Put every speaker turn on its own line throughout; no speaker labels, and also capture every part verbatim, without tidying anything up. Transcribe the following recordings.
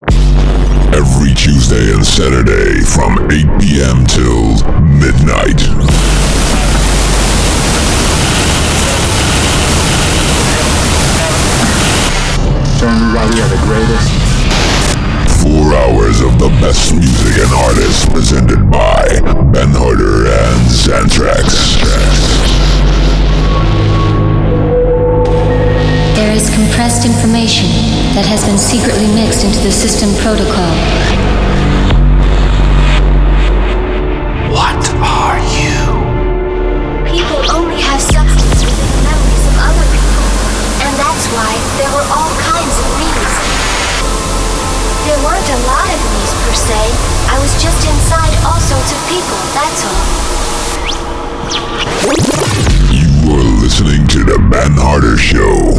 Every Tuesday and Saturday from eight p.m. till midnight.
Everybody are the greatest.
Four hours of the best music and artists presented by Ben Harder and Xantrax.
There is compressed information that has been secretly mixed into the system protocol.
What are you?
People only have substance within the memories of other people, and that's why there were all kinds of me's. There weren't a lot of me's per se. I was just inside all sorts of people, that's all.
You are listening to the Ben Harder Show.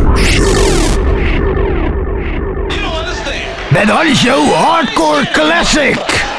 Ben Harder Show Hardcore Classic.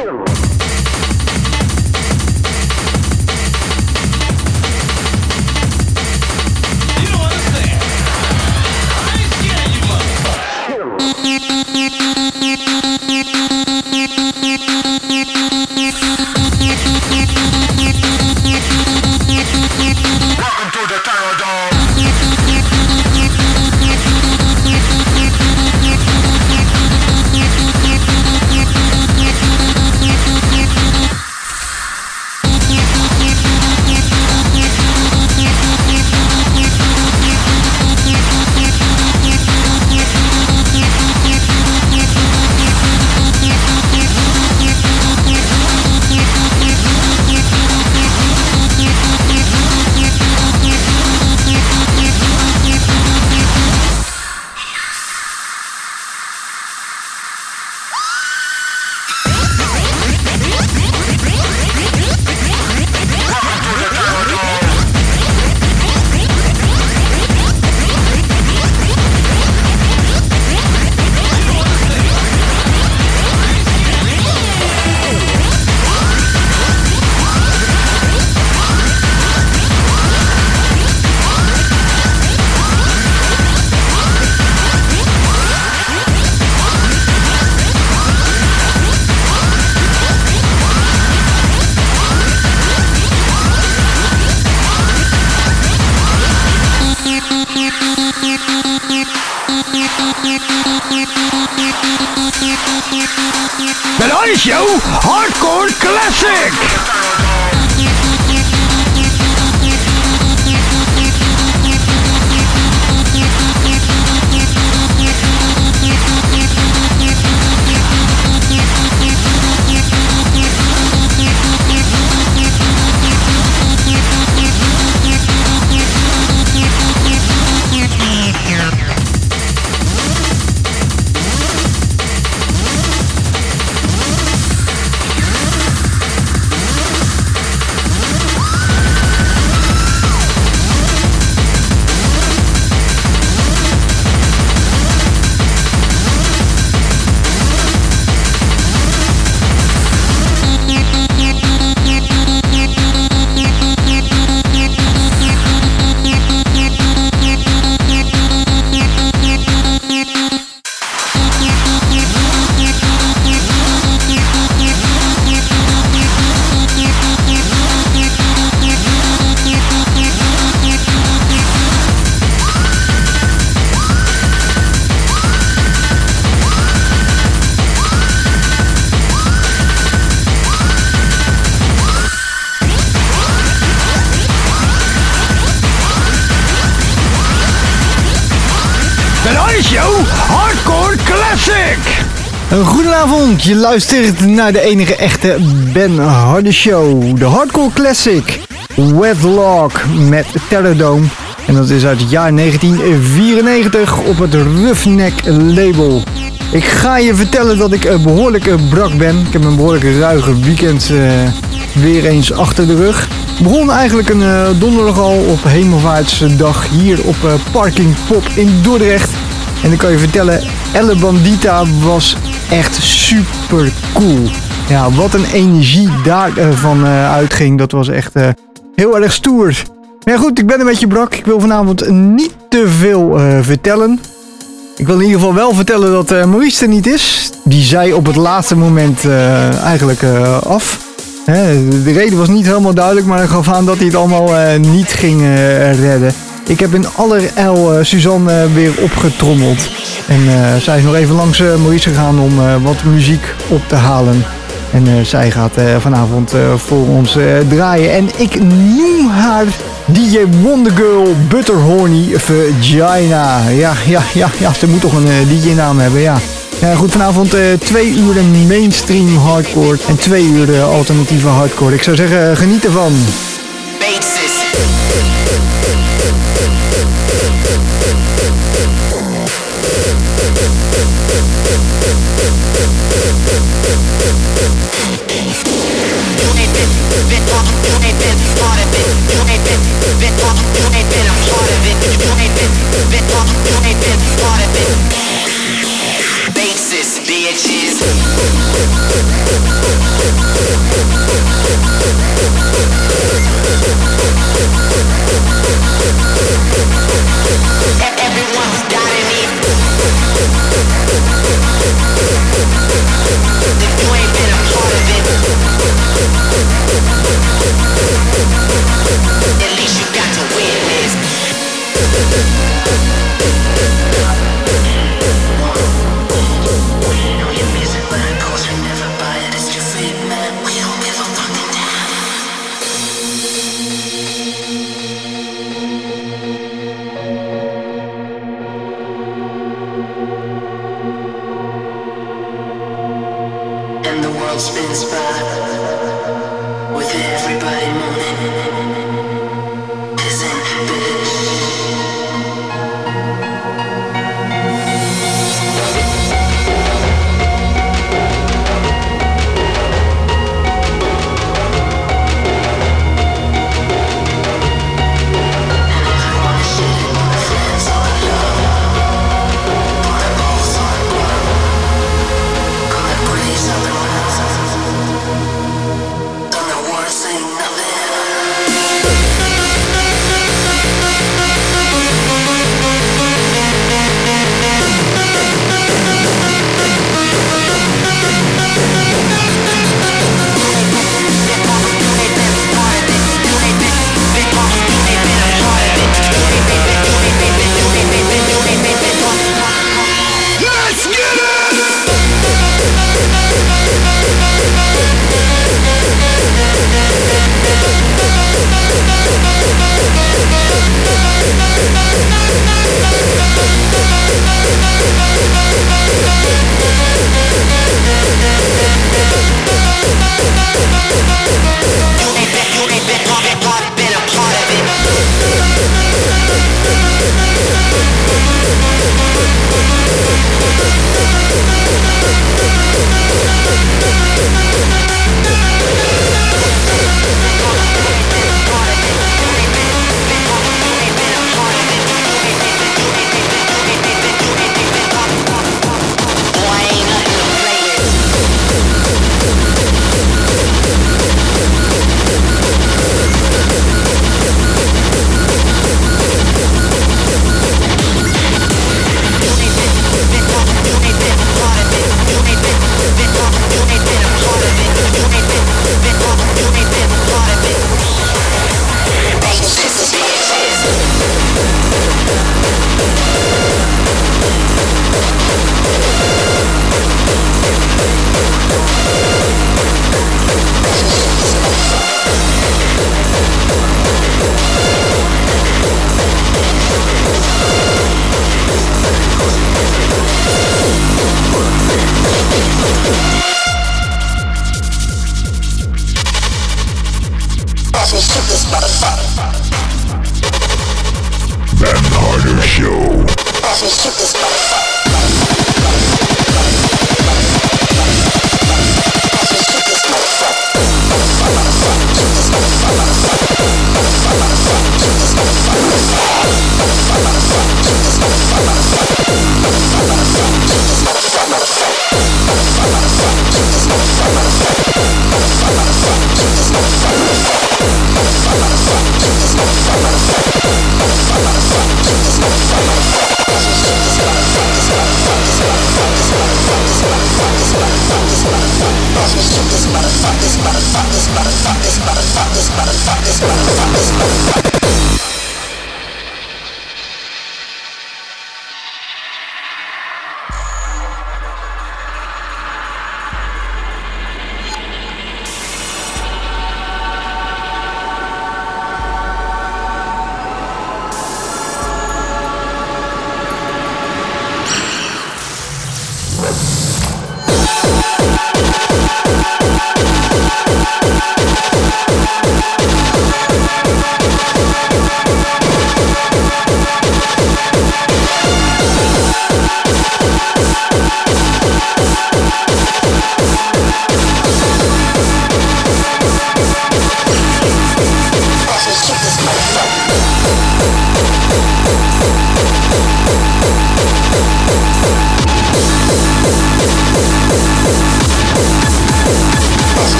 Ben Harder Show Hardcore Classic. Show Hardcore Classic.
Goedenavond, je luistert naar de enige echte Ben Harder Show. De Hardcore Classic Wedlock met Terrordome. En dat is uit het jaar negentien vierennegentig op het Roughneck label. Ik ga je vertellen dat ik behoorlijk brak ben. Ik heb een behoorlijk ruige weekend uh, weer eens achter de rug. Begon eigenlijk een uh, donderdag al op Hemelvaartsdag hier op uh, Parking Pop in Dordrecht. En ik kan je vertellen, Elle Bandita was echt super cool. Ja, wat een energie daarvan uh, uitging, dat was echt uh, heel erg stoer. Maar ja, goed, ik ben een beetje brak. Ik wil vanavond niet te veel uh, vertellen. Ik wil in ieder geval wel vertellen dat uh, Maurice er niet is. Die zei op het laatste moment uh, eigenlijk uh, af. Hè, de reden was niet helemaal duidelijk, maar hij gaf aan dat hij het allemaal uh, niet ging uh, redden. Ik heb in allerijl uh, Suzanne uh, weer opgetrommeld. En uh, zij is nog even langs uh, Maurice gegaan om uh, wat muziek op te halen. En uh, zij gaat uh, vanavond uh, voor ons uh, draaien. En ik noem haar D J Wonder Girl Butterhorny Vagina. Ja, ja, ja, ja, ze moet toch een uh, D J-naam hebben, ja. Ja, goed, vanavond uh, twee uur mainstream hardcore en twee uur uh, alternatieve hardcore. Ik zou zeggen, uh, geniet ervan.
Basis, bitches. Everyone who's doubting me, if you ain't been a part of it, at least you got to witness. And the world spins by with everybody moaning, pissing, bitch. Breeze on the ground.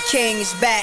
King is back.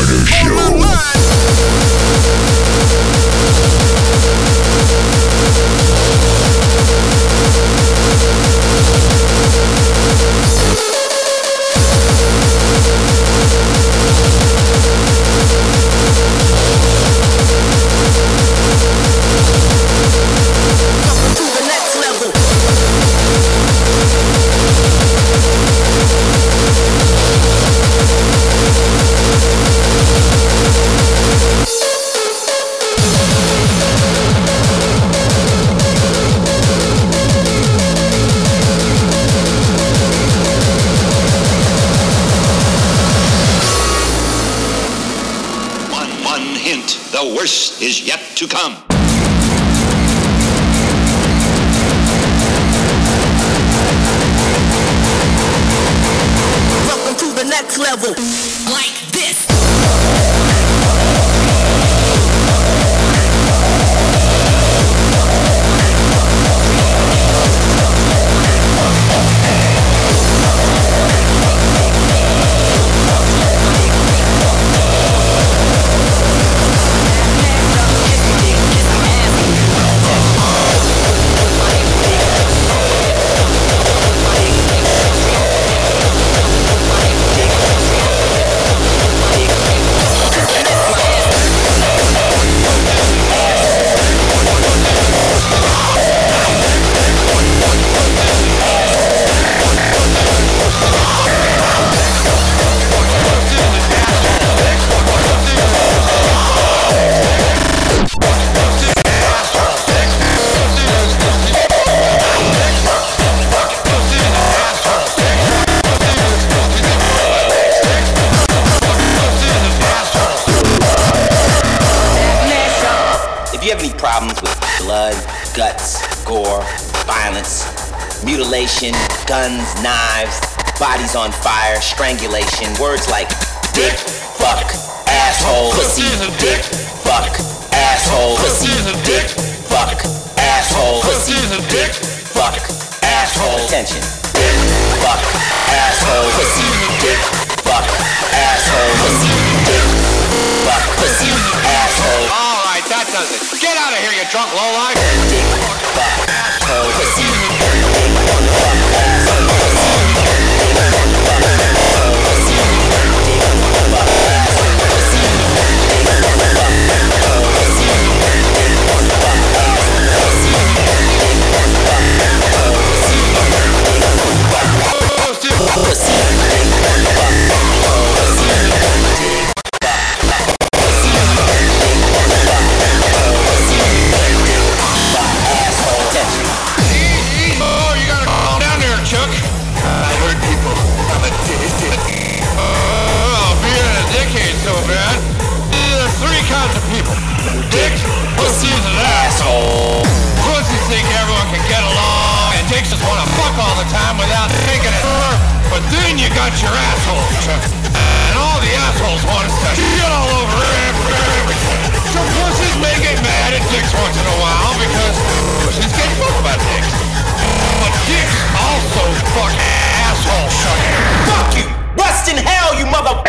Harder Show.
The worst is yet to come.
Welcome to the next level. Like this.
Problems with blood, guts, gore, violence, mutilation, guns, knives, bodies on fire, strangulation, words like dick, fuck, asshole, pussy, dick, fuck, asshole, pussy, dick, fuck, asshole, pussy, dick, fuck, asshole, attention, dick, fuck, asshole, pussy, dick, fuck, asshole, pussy, dick, fuck, pussy, asshole.
All right, that does it. Get out of here, you drunk lowlife.
Dick, fuck, asshole, pussy, dick, fuck, asshole, pussy, dick, fuck, asshole, pussy, dick, fuck, asshole, pussy, dick, fuck, asshole, pussy, dick, fuck, asshole, pussy, dick, fuck, asshole, pussy, dick, fuck, asshole, pussy, dick, fuck, pussy, dick, fuck, asshole, pussy, dick,
Oh, you gotta calm down there, Chuck. I heard people. I'm a dick. Oh, being a dickhead so bad. There's three kinds of people. Dicks, pussies, and assholes. Pussies think everyone can get along, and dicks just wanna fuck all the time without thinking it over. But then you got your assholes, Chuck. And all the assholes want us to shit all over everything. So pussies may get mad at dicks once in a while because pussies get fucked by dicks. But dicks also fuck assholes, Chuck.
fuck you! Rust in hell, you mother...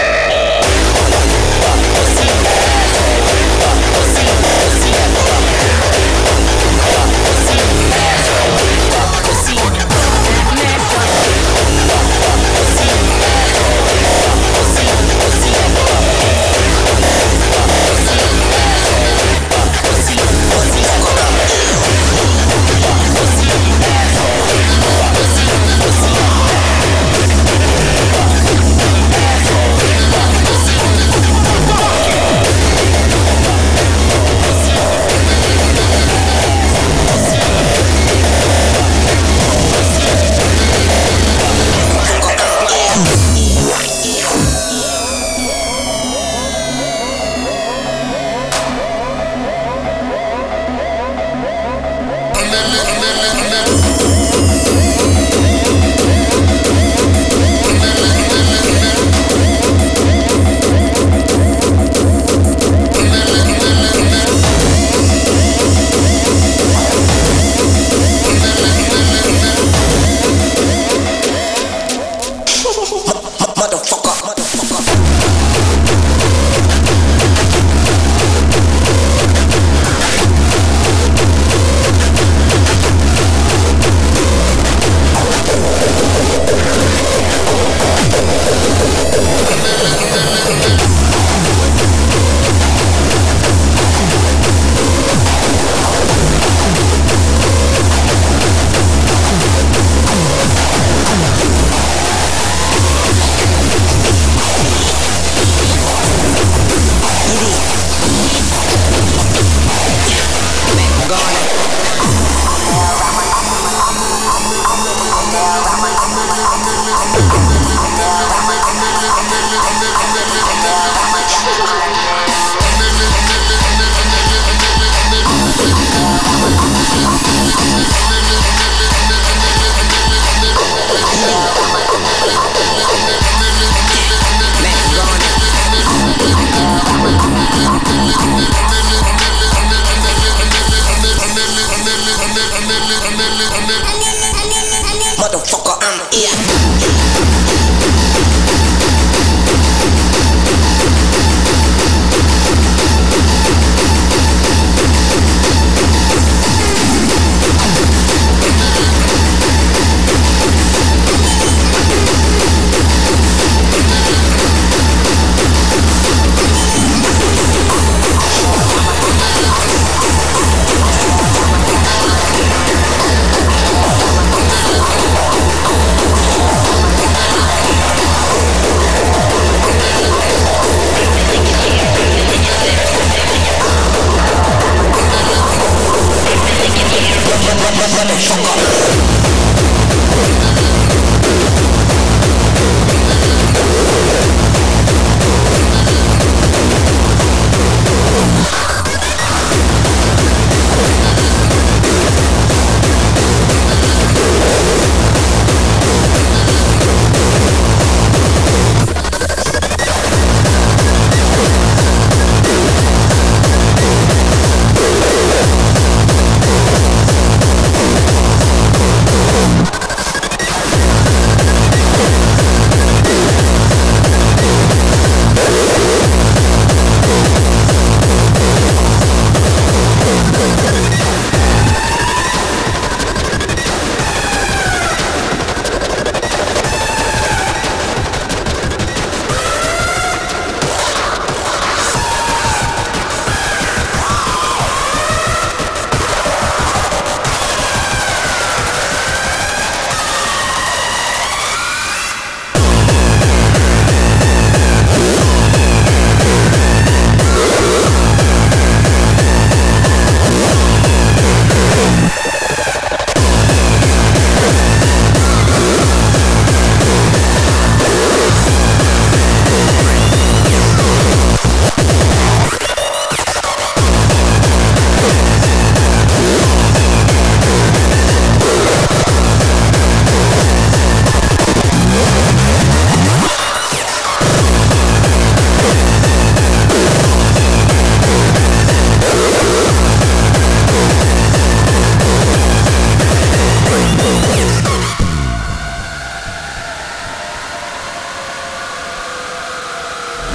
Motherfucker, motherfucker.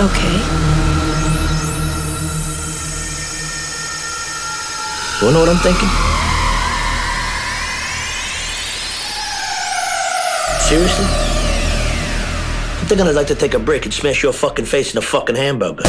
Okay.
You know what I'm thinking? Seriously? I'm thinking I'd like to take a break and smash your fucking face in a fucking hamburger.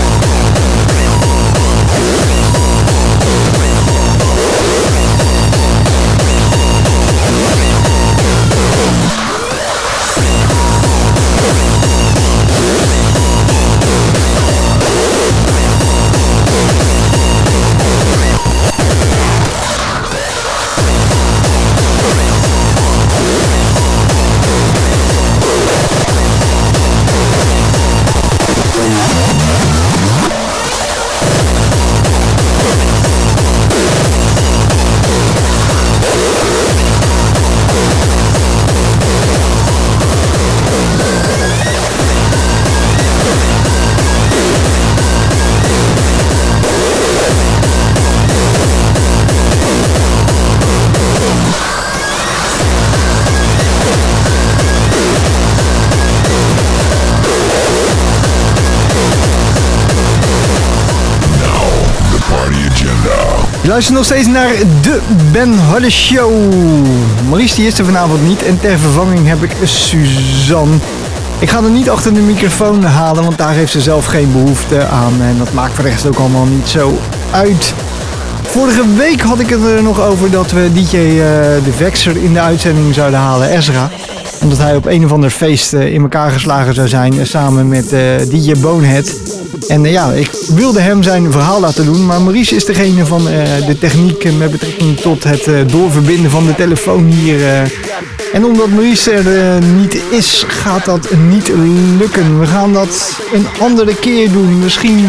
Je luistert nog steeds naar de Ben Harde Show. Maurice die is er vanavond niet en ter vervanging heb ik Suzanne. Ik ga er niet achter de microfoon halen, want daar heeft ze zelf geen behoefte aan. En dat maakt voor de rest ook allemaal niet zo uit. Vorige week had ik het er nog over dat we D J uh, De Vexer in de uitzending zouden halen, Ezra. Omdat hij op een of ander feest uh, in elkaar geslagen zou zijn, uh, samen met uh, D J Bonehead. En uh, ja, ik wilde hem zijn verhaal laten doen, maar Maurice is degene van uh, de techniek met betrekking tot het uh, doorverbinden van de telefoon hier. Uh. En omdat Maurice er uh, niet is, gaat dat niet lukken. We gaan dat een andere keer doen, misschien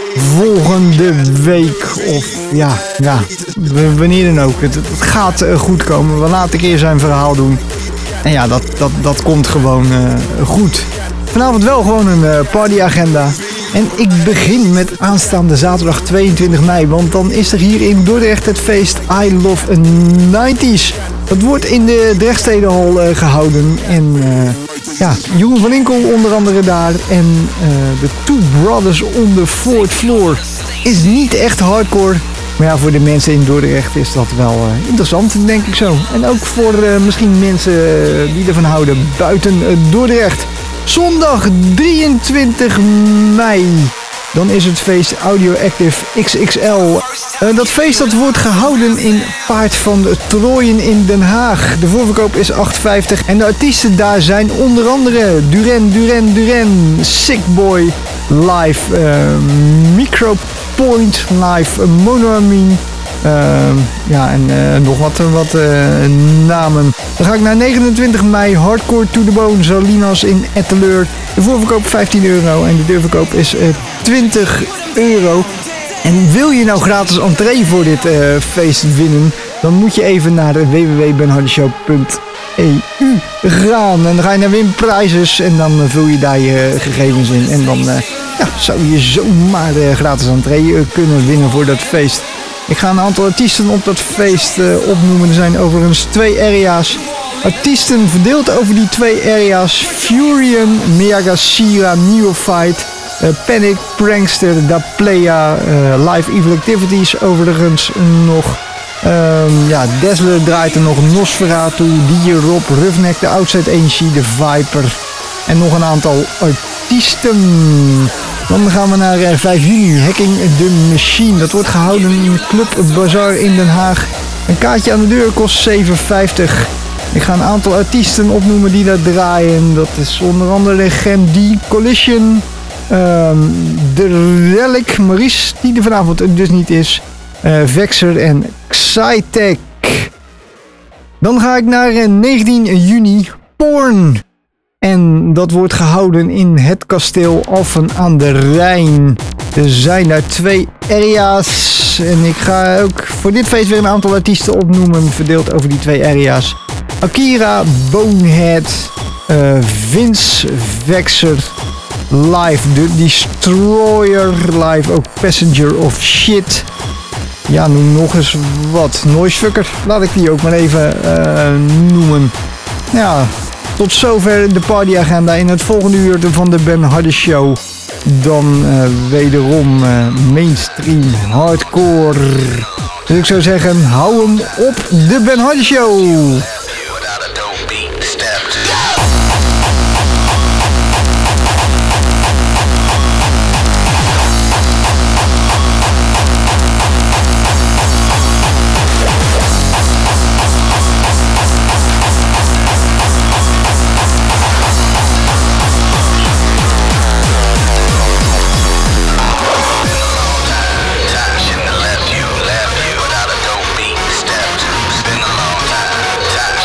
volgende week of ja, ja wanneer dan ook. Het, het gaat uh, goed komen. We laten een keer zijn verhaal doen. En ja, dat, dat, dat komt gewoon uh, goed. Vanavond wel gewoon een uh, partyagenda. En ik begin met aanstaande zaterdag tweeëntwintig mei. Want dan is er hier in Dordrecht het feest I Love nineties. Dat wordt in de Drechtstedenhal uh, gehouden. En uh, ja, Jeroen van Inkel onder andere daar. En uh, de Two Brothers on the Fourth Floor is niet echt hardcore. Maar ja, voor de mensen in Dordrecht is dat wel uh, interessant, denk ik zo. En ook voor uh, misschien mensen uh, die ervan houden buiten uh, Dordrecht. Zondag drieëntwintig mei. Dan is het feest Audioactive X X L. Uh, dat feest dat wordt gehouden in Paard van Trooien in Den Haag. De voorverkoop is acht vijftig. En de artiesten daar zijn onder andere Duran Duran Duran, Sickboy live, uh, Micropoint live, uh, Monoamine. Uh, ja, en uh, nog wat, wat uh, namen. Dan ga ik naar negenentwintig mei, Hardcore to the Bone, Salinas in Etteleur. De voorverkoop vijftien euro en de deurverkoop is uh, twintig euro. En wil je nou gratis entree voor dit uh, feest winnen, dan moet je even naar w w w punt ben harde show punt e u gaan. En dan ga je naar winprijzes en dan uh, vul je daar je gegevens in. En dan uh, ja, zou je zomaar uh, gratis entree uh, kunnen winnen voor dat feest. Ik ga een aantal artiesten op dat feest uh, opnoemen. Er zijn overigens twee area's. Artiesten verdeeld over die twee area's. Furion, Miyagashira, Neophyte, uh, Panic, Prankster, Da Playa, uh, Live Evil Activities overigens nog. Um, ja, Dazzler draait er nog, Nosferatu, D J Rob, Roughneck, de Outside Energy, de Viper en nog een aantal artiesten. Dan gaan we naar vijf juni, Hacking the Machine. Dat wordt gehouden in Club Bazaar in Den Haag. Een kaartje aan de deur kost zeven vijftig. Ik ga een aantal artiesten opnoemen die daar draaien. Dat is onder andere Gem D, Collision, um, The Relic, Maurice, die er vanavond dus niet is, uh, Vexer en Xytech. Dan ga ik naar negentien juni, Porn. En dat wordt gehouden in het kasteel Alphen aan de Rijn. Er zijn daar twee area's. En ik ga ook voor dit feest weer een aantal artiesten opnoemen. Verdeeld over die twee area's. Akira, Bonehead, uh, Vince Vexer, live The Destroyer, live ook Passenger of Shit. Ja, noem nog eens wat. Noisefucker, laat ik die ook maar even uh, noemen. Ja, tot zover de partyagenda in het volgende uur van de Ben Harde Show. dan uh, wederom uh, mainstream hardcore. Dus ik zou zeggen, hou hem op de Ben Hardy Show.
Time.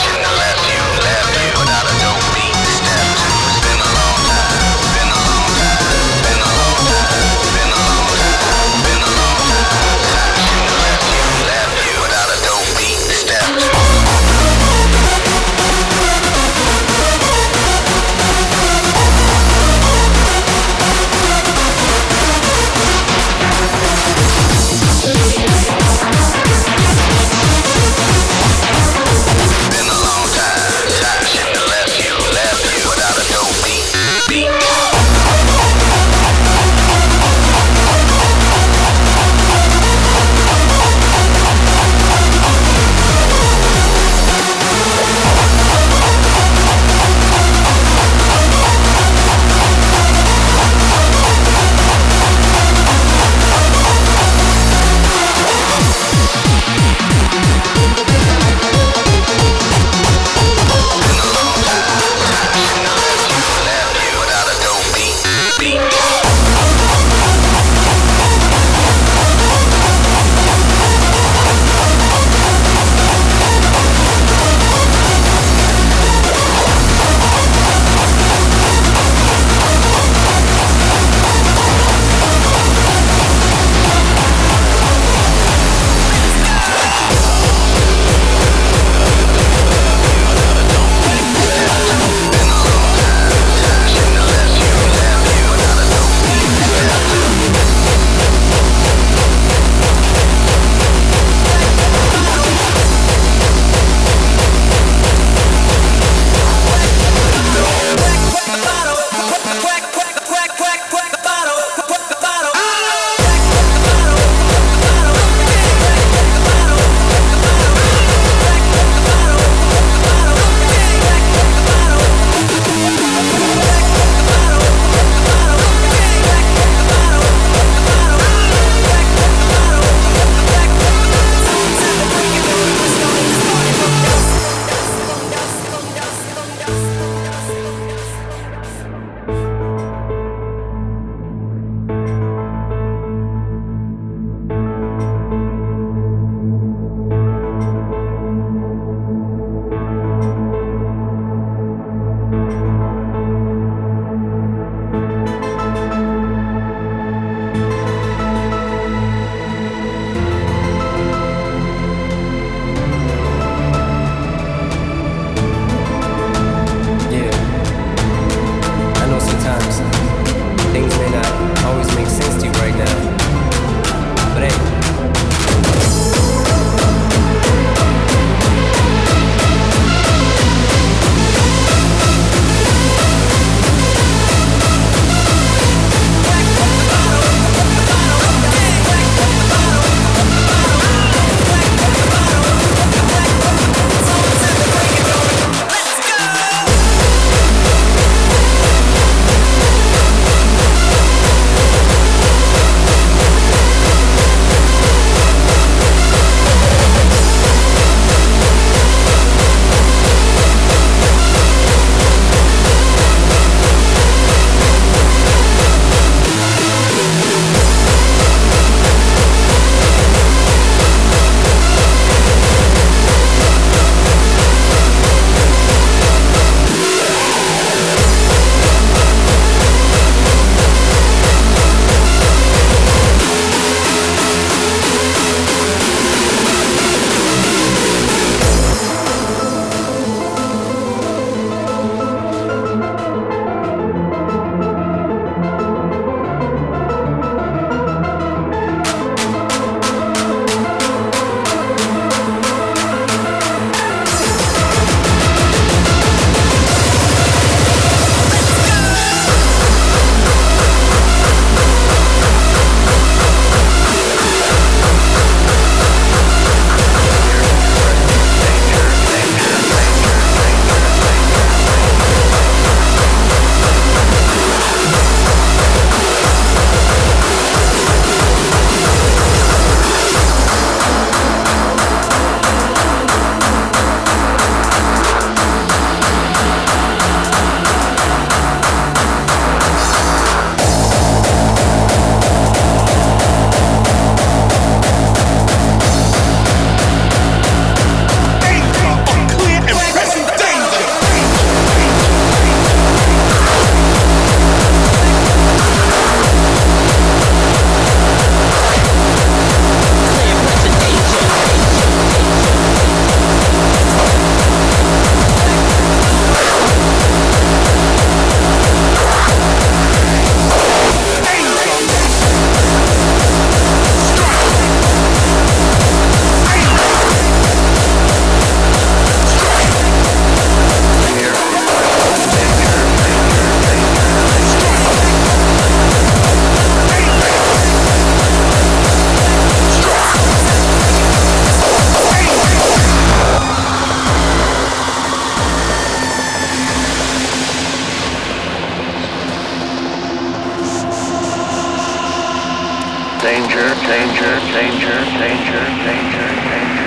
danger, danger, danger, danger, danger, danger.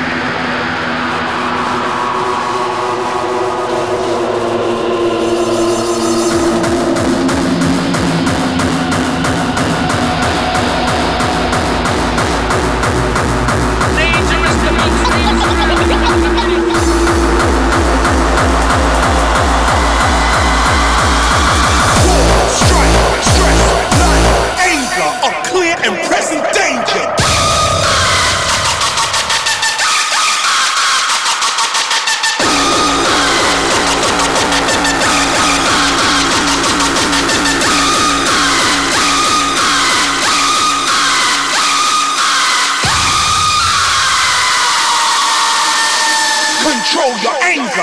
Control your anger.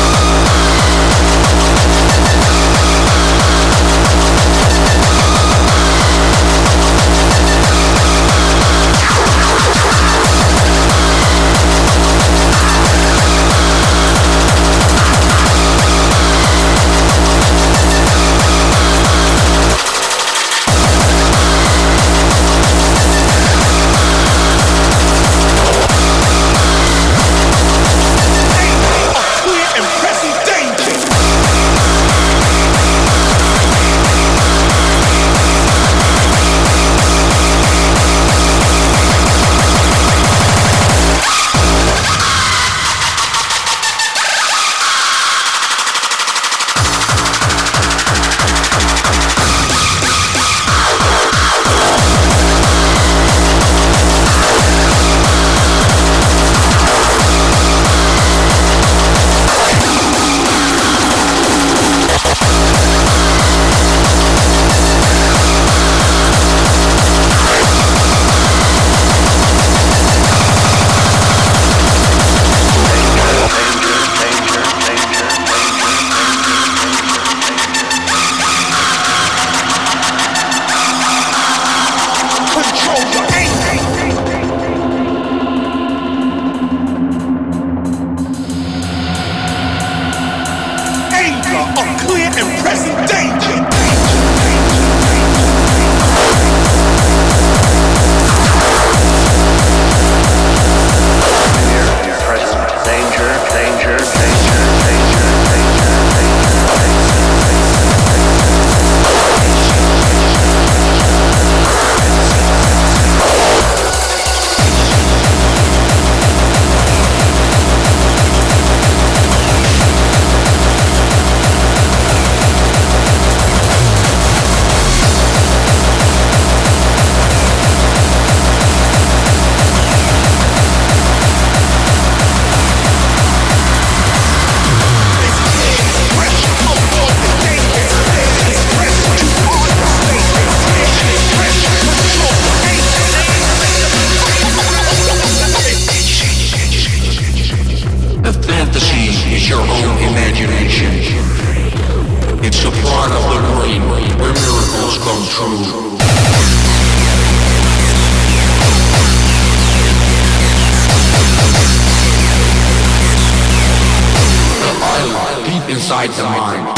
Inside the mind.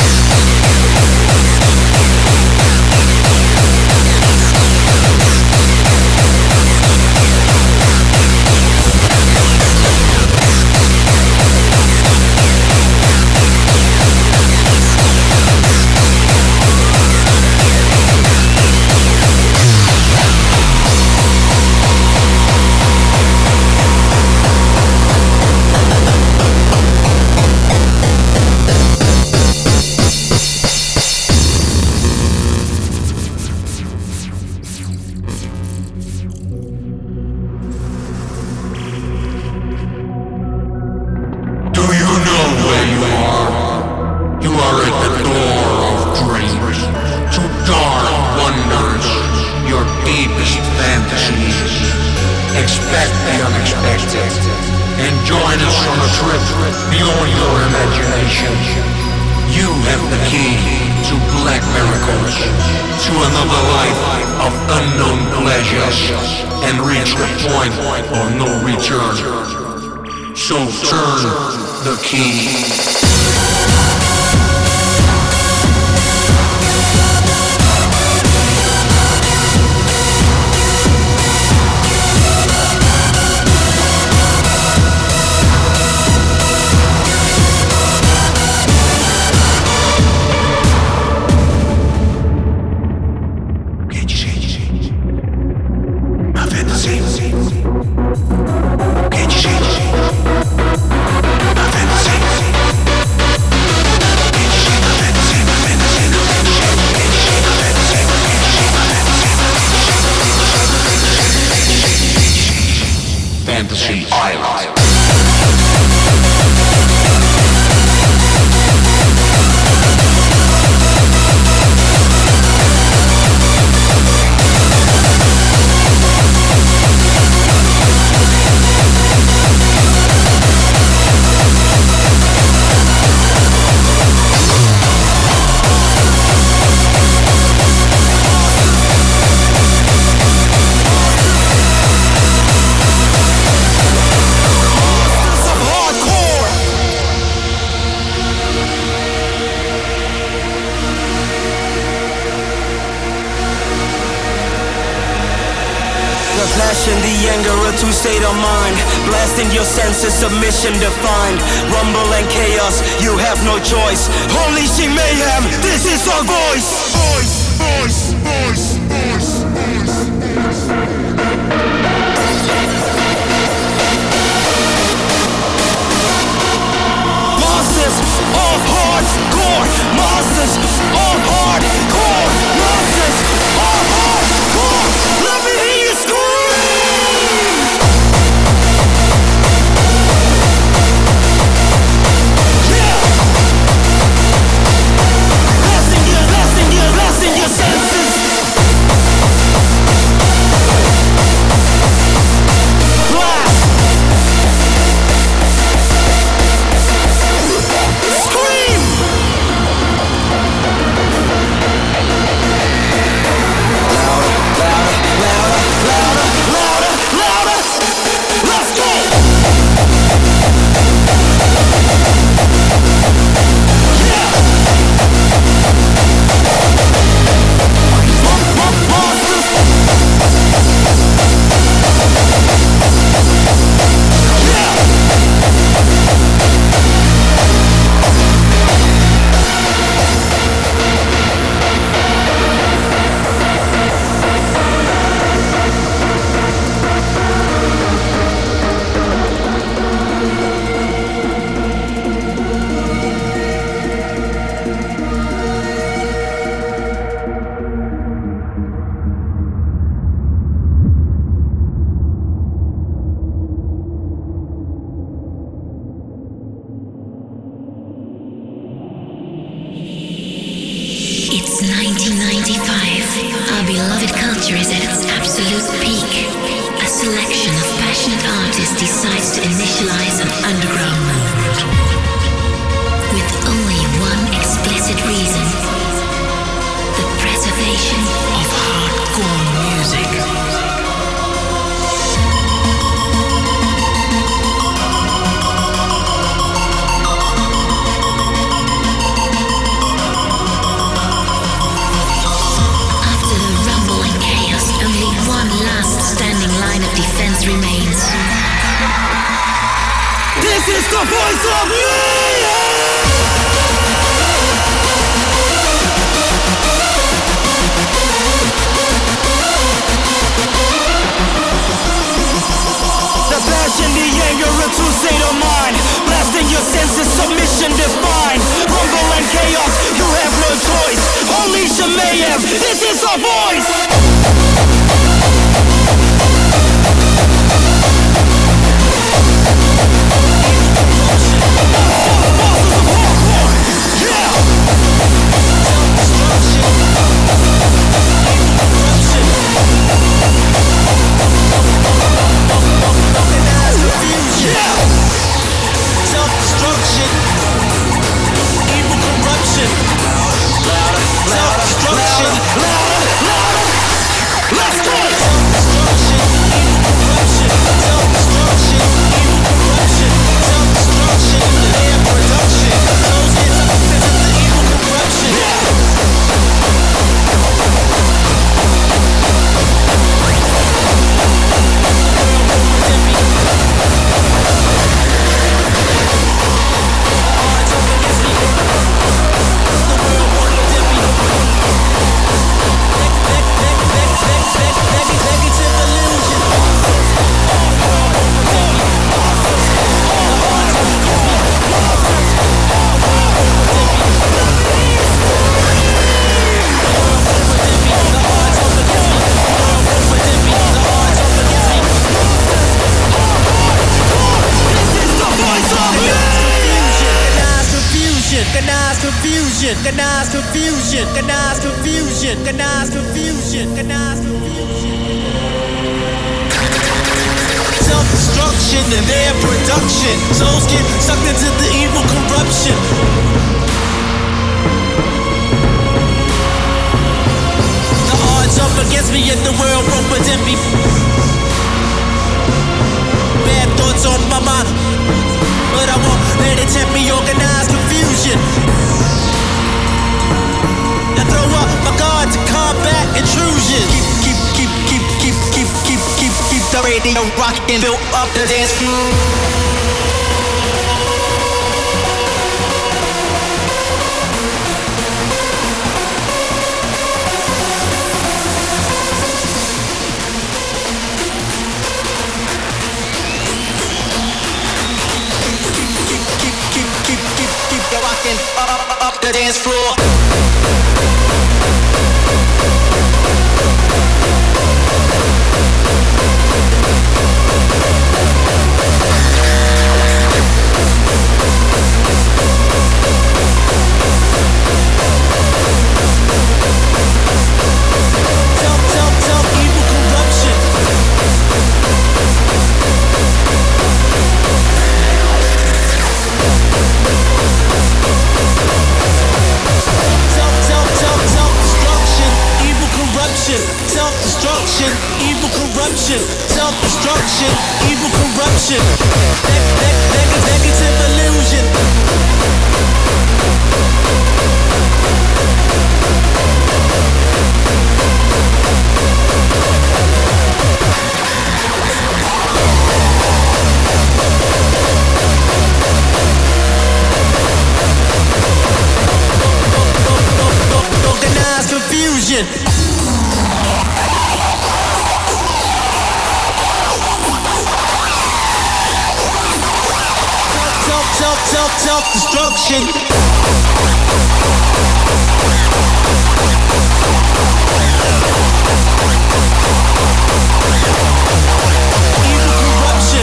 Fantasy Island.
Passion, the anger, a two state of mind. Blasting your senses, submission defined. Rumble and chaos, you have no choice. Holy she mayhem, this is our voice. Voice, voice, voice, voice, voice. Monsters of hardcore. Monsters of hardcore. Monsters of hardcore. Let me hear you scream. Louder, louder, louder, louder.
Organized confusion, organized confusion, organized confusion. Self-destruction and their production. Souls get sucked into the evil corruption. The odds up against me and the world represent me. Bad thoughts on my mind, but I won't let it tempt me. Organized confusion. I throw up my guard to combat intrusion. Keep, keep, keep, keep, keep, keep, keep, keep, keep the radio rockin', built up the dance floor. Up, up, up the dance floor. Self-destruction, evil corruption. Self-destruction, evil corruption. Neg- neg- neg- negative illusion. Organized confusion. Self, self, self-destruction. Evil corruption.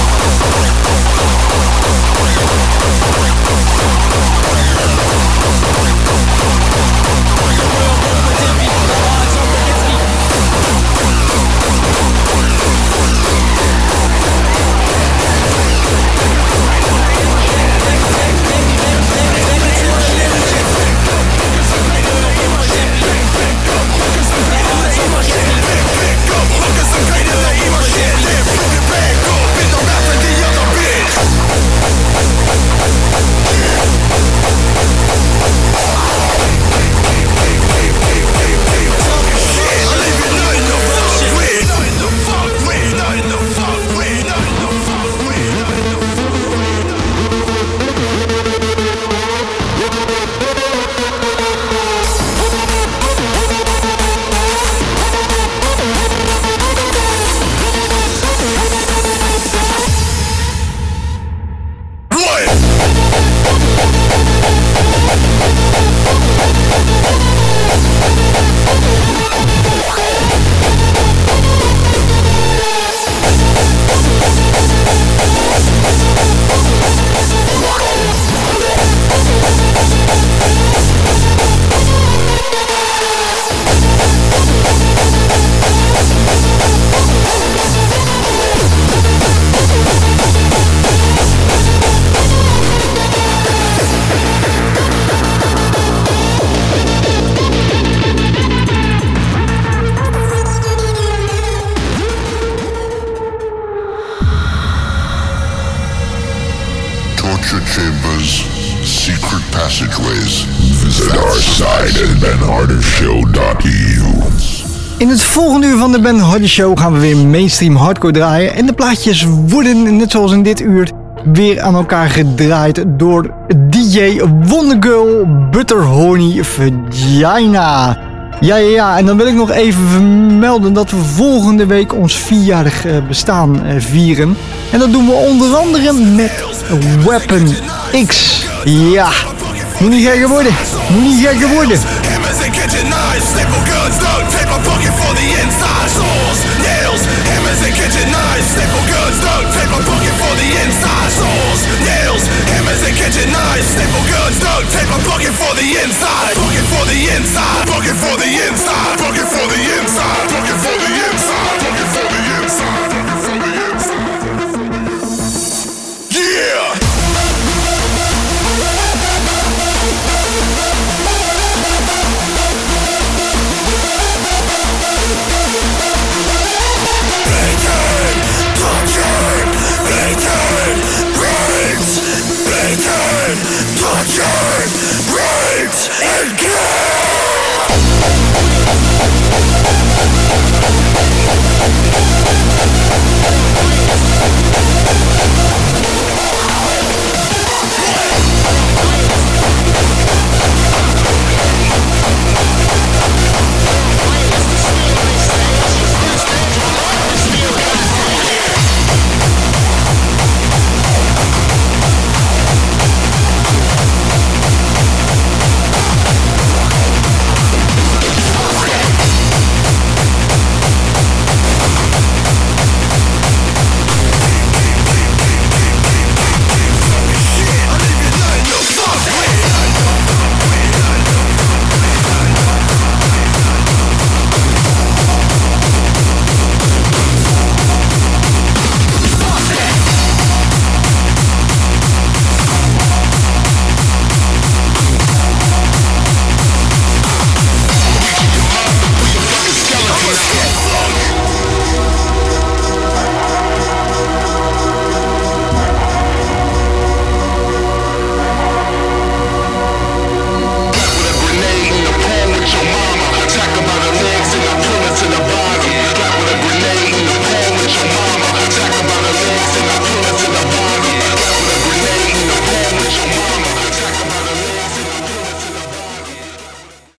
Torture chambers, secret passageways. Visit our site at ben harder show dot e u.
In het volgende uur van de Ben Harder Show gaan we weer mainstream hardcore draaien. En de plaatjes worden, net zoals in dit uur, weer aan elkaar gedraaid door D J Wondergirl Butterhorny Vagina. Ja, ja, ja. En dan wil ik nog even vermelden dat we volgende week ons vierjarig bestaan vieren. En dat doen we onder andere met Weapon X. Ja, moet niet gekker worden. Moet niet gekker worden.
kitchen knives, staple guns, duct tape, a bucket for the inside. Saws, nails, hammers and kitchen knives, staple guns, duct tape, a bucket for the inside. Saws, nails, hammers and kitchen knives, staple guns, duct tape, a bucket for the inside. Bucket for the inside, bucket for the inside, bucket for the inside.